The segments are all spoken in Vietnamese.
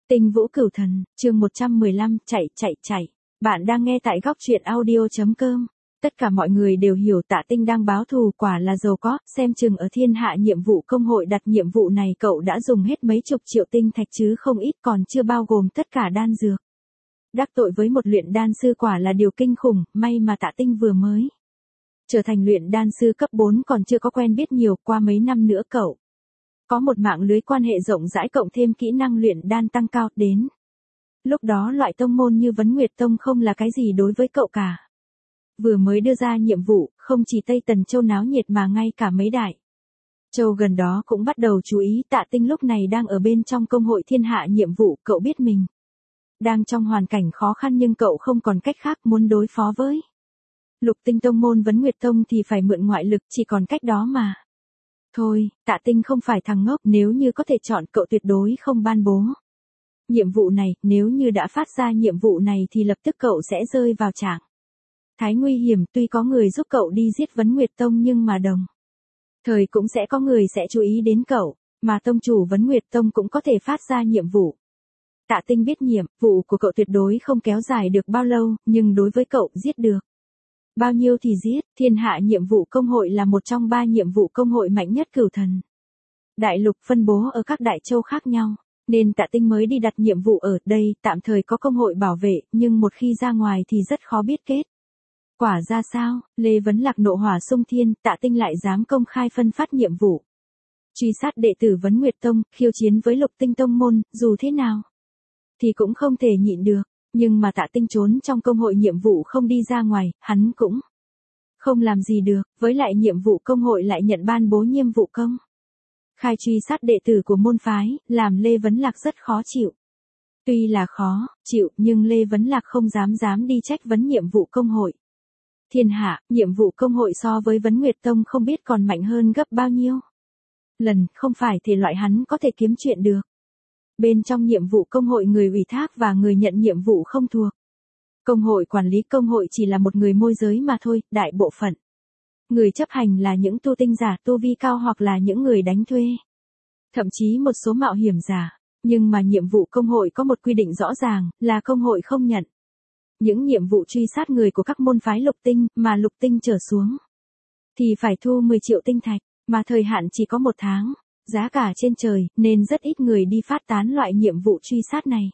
Tinh Vũ Cửu Thần, chương 115, chạy. Bạn đang nghe tại góc truyện audio.com. Tất cả mọi người đều hiểu Tạ Tinh đang báo thù, quả là giàu có, xem chừng ở thiên hạ nhiệm vụ công hội đặt nhiệm vụ này cậu đã dùng hết mấy chục triệu tinh thạch chứ không ít, còn chưa bao gồm tất cả đan dược. Đắc tội với một luyện đan sư quả là điều kinh khủng, may mà Tạ Tinh vừa mới trở thành luyện đan sư cấp 4 còn chưa có quen biết nhiều, qua mấy năm nữa cậu có một mạng lưới quan hệ rộng rãi cộng thêm kỹ năng luyện đan tăng cao, đến lúc đó loại tông môn như Vấn Nguyệt Tông không là cái gì đối với cậu cả. Vừa mới đưa ra nhiệm vụ, không chỉ Tây Tần Châu náo nhiệt mà ngay cả mấy đại châu gần đó cũng bắt đầu chú ý. Tạ Tinh lúc này đang ở bên trong công hội thiên hạ nhiệm vụ, cậu biết mình đang trong hoàn cảnh khó khăn nhưng cậu không còn cách khác, muốn đối phó với Lục Tinh Tông môn Vấn Nguyệt Tông thì phải mượn ngoại lực, chỉ còn cách đó mà. Thôi, Tạ Tinh không phải thằng ngốc, nếu như có thể chọn cậu tuyệt đối không ban bố nhiệm vụ này, nếu như đã phát ra nhiệm vụ này thì lập tức cậu sẽ rơi vào trạng thái nguy hiểm. Tuy có người giúp cậu đi giết Vấn Nguyệt Tông nhưng mà đồng thời cũng sẽ có người sẽ chú ý đến cậu, mà tông chủ Vấn Nguyệt Tông cũng có thể phát ra nhiệm vụ. Tạ Tinh biết nhiệm vụ của cậu tuyệt đối không kéo dài được bao lâu, nhưng đối với cậu giết được bao nhiêu thì giết. Thiên hạ nhiệm vụ công hội là một trong 3 nhiệm vụ công hội mạnh nhất Cửu Thần đại lục, phân bố ở các đại châu khác nhau, nên Tạ Tinh mới đi đặt nhiệm vụ ở đây. Tạm thời có công hội bảo vệ, nhưng một khi ra ngoài thì rất khó biết kết quả ra sao. Lê Vấn Lạc nộ hỏa xung thiên, Tạ Tinh lại dám công khai phân phát nhiệm vụ truy sát đệ tử Vấn Nguyệt Tông, khiêu chiến với Lục Tinh Tông môn, dù thế nào thì cũng không thể nhịn được. Nhưng mà Tạ Tinh trốn trong công hội nhiệm vụ không đi ra ngoài, hắn cũng không làm gì được, với lại nhiệm vụ công hội lại nhận ban bố nhiệm vụ công khai truy sát đệ tử của môn phái, làm Lê Vấn Lạc rất khó chịu. Tuy là khó chịu, nhưng Lê Vấn Lạc không dám đi trách vấn nhiệm vụ công hội. Thiên hạ, nhiệm vụ công hội so với Vấn Nguyệt Tông không biết còn mạnh hơn gấp bao nhiêu lần, không phải thể loại hắn có thể kiếm chuyện được. Bên trong nhiệm vụ công hội, người ủy thác và người nhận nhiệm vụ không thuộc công hội quản lý, công hội chỉ là một người môi giới mà thôi. Đại bộ phận người chấp hành là những tu tinh giả tu vi cao hoặc là những người đánh thuê, thậm chí một số mạo hiểm giả. Nhưng mà nhiệm vụ công hội có một quy định rõ ràng, là công hội không nhận những nhiệm vụ truy sát người của các môn phái lục tinh, mà lục tinh trở xuống thì phải thu 10 triệu tinh thạch, mà thời hạn chỉ có 1 tháng. Giá cả trên trời, nên rất ít người đi phát tán loại nhiệm vụ truy sát này.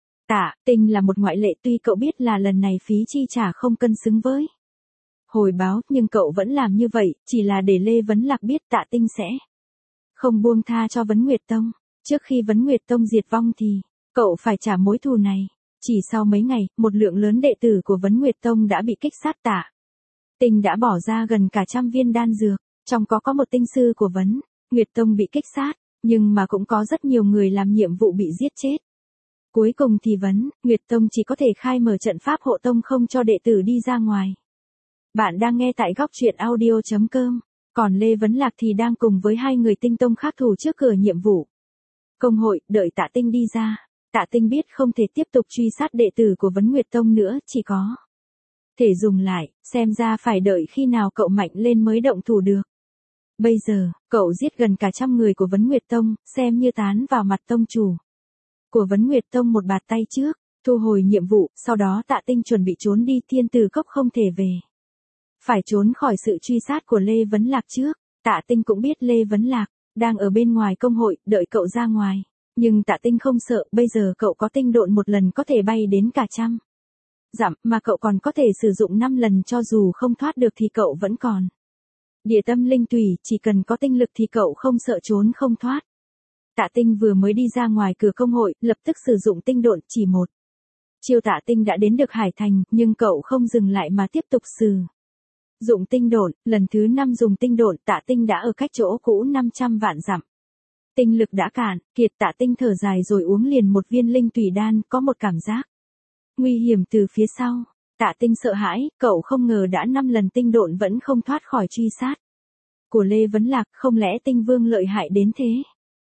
Tạ Tinh là một ngoại lệ, tuy cậu biết là lần này phí chi trả không cân xứng với hồi báo, nhưng cậu vẫn làm như vậy, chỉ là để Lê Vấn Lạc biết Tạ Tinh sẽ không buông tha cho Vấn Nguyệt Tông. Trước khi Vấn Nguyệt Tông diệt vong thì cậu phải trả mối thù này. Chỉ sau mấy ngày, một lượng lớn đệ tử của Vấn Nguyệt Tông đã bị kích sát. Tạ Tinh đã bỏ ra gần cả 100 viên đan dược, trong có một tinh sư của Vấn Nguyệt Tông bị kích sát, nhưng mà cũng có rất nhiều người làm nhiệm vụ bị giết chết. Cuối cùng thì Vấn Nguyệt Tông chỉ có thể khai mở trận pháp hộ tông không cho đệ tử đi ra ngoài. Bạn đang nghe tại góc truyện audio.com. Còn Lê Vấn Lạc thì đang cùng với 2 người tinh tông khác thủ trước cửa nhiệm vụ công hội, đợi Tạ Tinh đi ra. Tạ Tinh biết không thể tiếp tục truy sát đệ tử của Vấn Nguyệt Tông nữa, chỉ có thể dùng lại, xem ra phải đợi khi nào cậu mạnh lên mới động thủ được. Bây giờ, cậu giết gần cả 100 người của Vấn Nguyệt Tông, xem như tán vào mặt tông chủ của Vấn Nguyệt Tông một bạt tay trước, thu hồi nhiệm vụ. Sau đó Tạ Tinh chuẩn bị trốn đi Thiên Tử Cốc, không thể về, phải trốn khỏi sự truy sát của Lê Vấn Lạc trước. Tạ Tinh cũng biết Lê Vấn Lạc đang ở bên ngoài công hội, đợi cậu ra ngoài. Nhưng Tạ Tinh không sợ, bây giờ cậu có tinh độn một lần có thể bay đến cả 100 dặm, mà cậu còn có thể sử dụng 5 lần, cho dù không thoát được thì cậu vẫn còn địa tâm linh tùy, chỉ cần có tinh lực thì cậu không sợ trốn không thoát. Tạ Tinh vừa mới đi ra ngoài cửa công hội, lập tức sử dụng tinh độn, chỉ một chiêu Tạ Tinh đã đến được Hải Thành, nhưng cậu không dừng lại mà tiếp tục sử dụng tinh độn. Lần thứ 5 dùng tinh độn, Tạ Tinh đã ở cách chỗ cũ 500 vạn dặm. Tinh lực đã cạn kiệt, Tạ Tinh thở dài rồi uống liền một viên linh tùy đan, có một cảm giác nguy hiểm từ phía sau. Tạ Tinh sợ hãi, cậu không ngờ đã 5 lần tinh độn vẫn không thoát khỏi truy sát của Lê Vấn Lạc, không lẽ Tinh Vương lợi hại đến thế?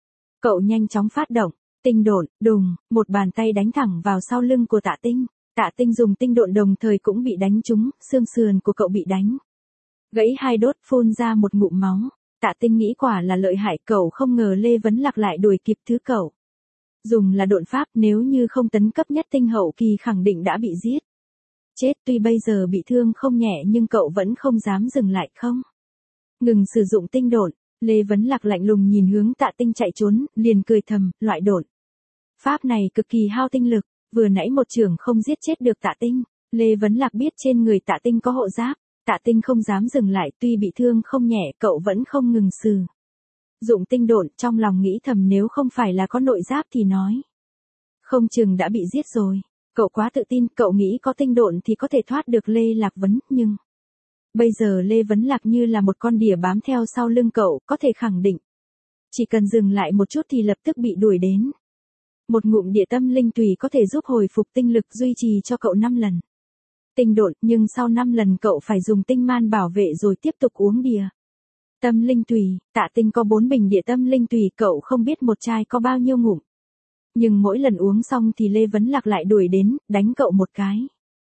Cậu nhanh chóng phát động tinh độn, đùng, một bàn tay đánh thẳng vào sau lưng của Tạ Tinh. Tạ Tinh dùng tinh độn đồng thời cũng bị đánh trúng, xương sườn của cậu bị đánh gãy 2 đốt, phun ra một ngụm máu. Tạ Tinh nghĩ quả là lợi hại, cậu không ngờ Lê Vấn Lạc lại đuổi kịp thứ cậu Dùng là độn pháp, nếu như không tấn cấp nhất tinh hậu kỳ khẳng định đã bị giết. Chết, tuy bây giờ bị thương không nhẹ nhưng cậu vẫn không dám dừng lại không? Ngừng sử dụng tinh độn, Lê Vấn Lạc lạnh lùng nhìn hướng Tạ Tinh chạy trốn, liền cười thầm, loại độn pháp này cực kỳ hao tinh lực, vừa nãy một chưởng không giết chết được Tạ Tinh. Lê Vấn Lạc biết trên người Tạ Tinh có hộ giáp, Tạ Tinh không dám dừng lại, tuy bị thương không nhẹ, cậu vẫn không ngừng sử dụng tinh độn, trong lòng nghĩ thầm nếu không phải là có nội giáp thì nói không chừng đã bị giết rồi. Cậu quá tự tin, cậu nghĩ có tinh độn thì có thể thoát được Lê Lạc Vấn, nhưng bây giờ Lê Vấn Lạc như là một con đỉa bám theo sau lưng cậu, có thể khẳng định chỉ cần dừng lại một chút thì lập tức bị đuổi đến. Một ngụm địa tâm linh tùy có thể giúp hồi phục tinh lực, duy trì cho cậu 5 lần tinh độn, nhưng sau 5 lần cậu phải dùng tinh man bảo vệ rồi tiếp tục uống địa tâm linh tùy. Tạ Tinh có 4 bình địa tâm linh tùy, cậu không biết một chai có bao nhiêu ngụm. Nhưng mỗi lần uống xong thì Lê Vấn Lạc lại đuổi đến, đánh cậu một cái.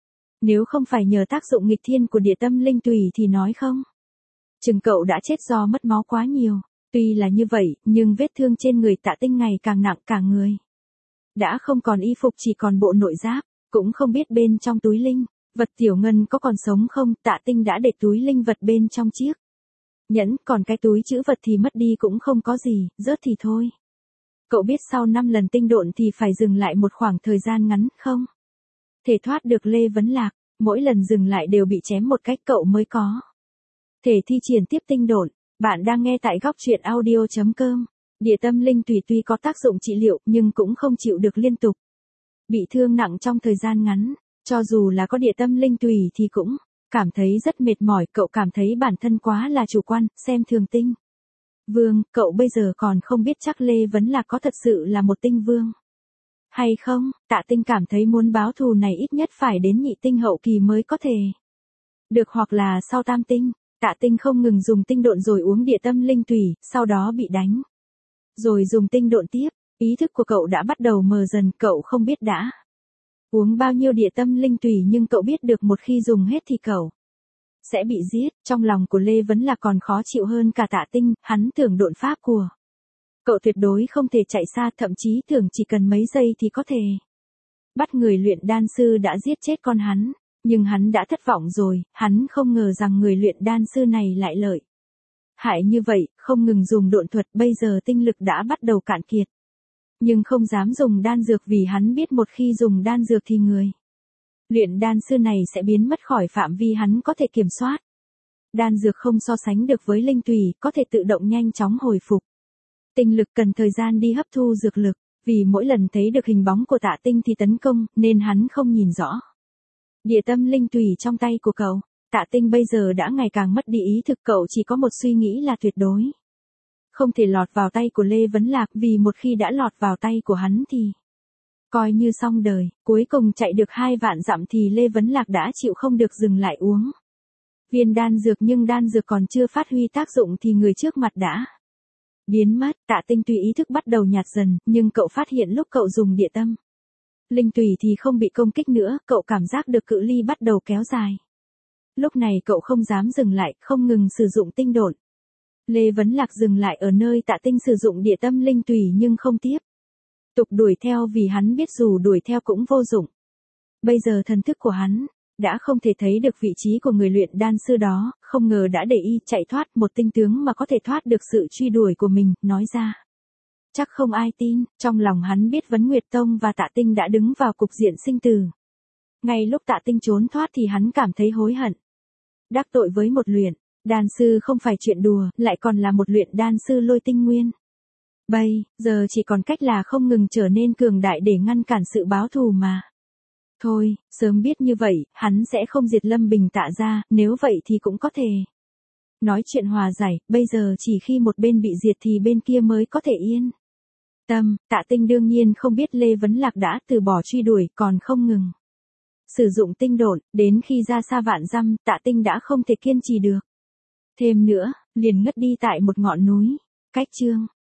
Nếu không phải nhờ tác dụng nghịch thiên của địa tâm linh tùy thì nói không chừng cậu đã chết do mất máu quá nhiều. Tuy là như vậy, nhưng vết thương trên người Tạ Tinh ngày càng nặng, cả người đã không còn y phục, chỉ còn bộ nội giáp, cũng không biết bên trong túi linh vật tiểu ngân có còn sống không. Tạ Tinh đã để túi linh vật bên trong chiếc nhẫn, còn cái túi trữ vật thì mất đi cũng không có gì, rớt thì thôi. Cậu biết sau 5 lần tinh độn thì phải dừng lại một khoảng thời gian ngắn, không thể thoát được Lê Vấn Lạc, mỗi lần dừng lại đều bị chém một cách, cậu mới có thể thi triển tiếp tinh độn. Bạn đang nghe tại góc truyện audio.com. Địa tâm linh tùy tuy có tác dụng trị liệu nhưng cũng không chịu được liên tục bị thương nặng trong thời gian ngắn. Cho dù là có địa tâm linh tùy thì cũng cảm thấy rất mệt mỏi, cậu cảm thấy bản thân quá là chủ quan, xem thường tinh vương. Cậu bây giờ còn không biết chắc Lê Vấn Lạc có thật sự là một tinh vương hay không. Tạ Tinh cảm thấy muốn báo thù này ít nhất phải đến nhị tinh hậu kỳ mới có thể được, hoặc là sau tam tinh. Tạ Tinh không ngừng dùng tinh độn rồi uống địa tâm linh tùy, sau đó bị đánh rồi dùng tinh độn tiếp. Ý thức của cậu đã bắt đầu mờ dần, cậu không biết đã uống bao nhiêu địa tâm linh tùy, nhưng cậu biết được một khi dùng hết thì cậu sẽ bị giết. Trong lòng của Lê Vấn Lạc còn khó chịu hơn cả Tạ Tinh, hắn tưởng độn pháp của cậu tuyệt đối không thể chạy xa, thậm chí tưởng chỉ cần mấy giây thì có thể bắt người luyện đan sư đã giết chết con hắn. Nhưng hắn đã thất vọng rồi, hắn không ngờ rằng người luyện đan sư này lại lợi hại như vậy, không ngừng dùng độn thuật, bây giờ tinh lực đã bắt đầu cạn kiệt. Nhưng không dám dùng đan dược vì hắn biết một khi dùng đan dược thì người luyện đan sư này sẽ biến mất khỏi phạm vi hắn có thể kiểm soát. Đan dược không so sánh được với linh tùy, có thể tự động nhanh chóng hồi phục tinh lực, cần thời gian đi hấp thu dược lực. Vì mỗi lần thấy được hình bóng của Tạ Tinh thì tấn công, nên hắn không nhìn rõ địa tâm linh tùy trong tay của cậu. Tạ Tinh bây giờ đã ngày càng mất đi ý thực, cậu chỉ có một suy nghĩ là tuyệt đối không thể lọt vào tay của Lê Vấn Lạc, vì một khi đã lọt vào tay của hắn thì coi như xong đời. Cuối cùng chạy được 2 vạn dặm thì Lê Vấn Lạc đã chịu không được dừng lại uống viên đan dược, nhưng đan dược còn chưa phát huy tác dụng thì người trước mặt đã biến mất. Tạ Tinh tuy ý thức bắt đầu nhạt dần, nhưng cậu phát hiện lúc cậu dùng địa tâm linh tùy thì không bị công kích nữa, cậu cảm giác được cự ly bắt đầu kéo dài. Lúc này cậu không dám dừng lại, không ngừng sử dụng tinh độn. Lê Vấn Lạc dừng lại ở nơi Tạ Tinh sử dụng địa tâm linh tùy nhưng không tiếp tục đuổi theo, vì hắn biết dù đuổi theo cũng vô dụng. Bây giờ thần thức của hắn đã không thể thấy được vị trí của người luyện đan sư đó, không ngờ đã để y chạy thoát. Một tinh tướng mà có thể thoát được sự truy đuổi của mình, nói ra chắc không ai tin. Trong lòng hắn biết Vấn Nguyệt Tông và Tạ Tinh đã đứng vào cục diện sinh tử. Ngay lúc Tạ Tinh trốn thoát thì hắn cảm thấy hối hận. Đắc tội với một luyện đan sư không phải chuyện đùa, lại còn là một luyện đan sư Lôi Tinh Nguyên. Bây giờ chỉ còn cách là không ngừng trở nên cường đại để ngăn cản sự báo thù mà thôi. Sớm biết như vậy, hắn sẽ không diệt Lâm Bình Tạ ra, nếu vậy thì cũng có thể nói chuyện hòa giải. Bây giờ chỉ khi một bên bị diệt thì bên kia mới có thể yên tâm. Tạ Tinh đương nhiên không biết Lê Vấn Lạc đã từ bỏ truy đuổi, còn không ngừng sử dụng tinh độn. Đến khi ra xa vạn dặm, Tạ Tinh đã không thể kiên trì được thêm nữa, liền ngất đi tại một ngọn núi cách chương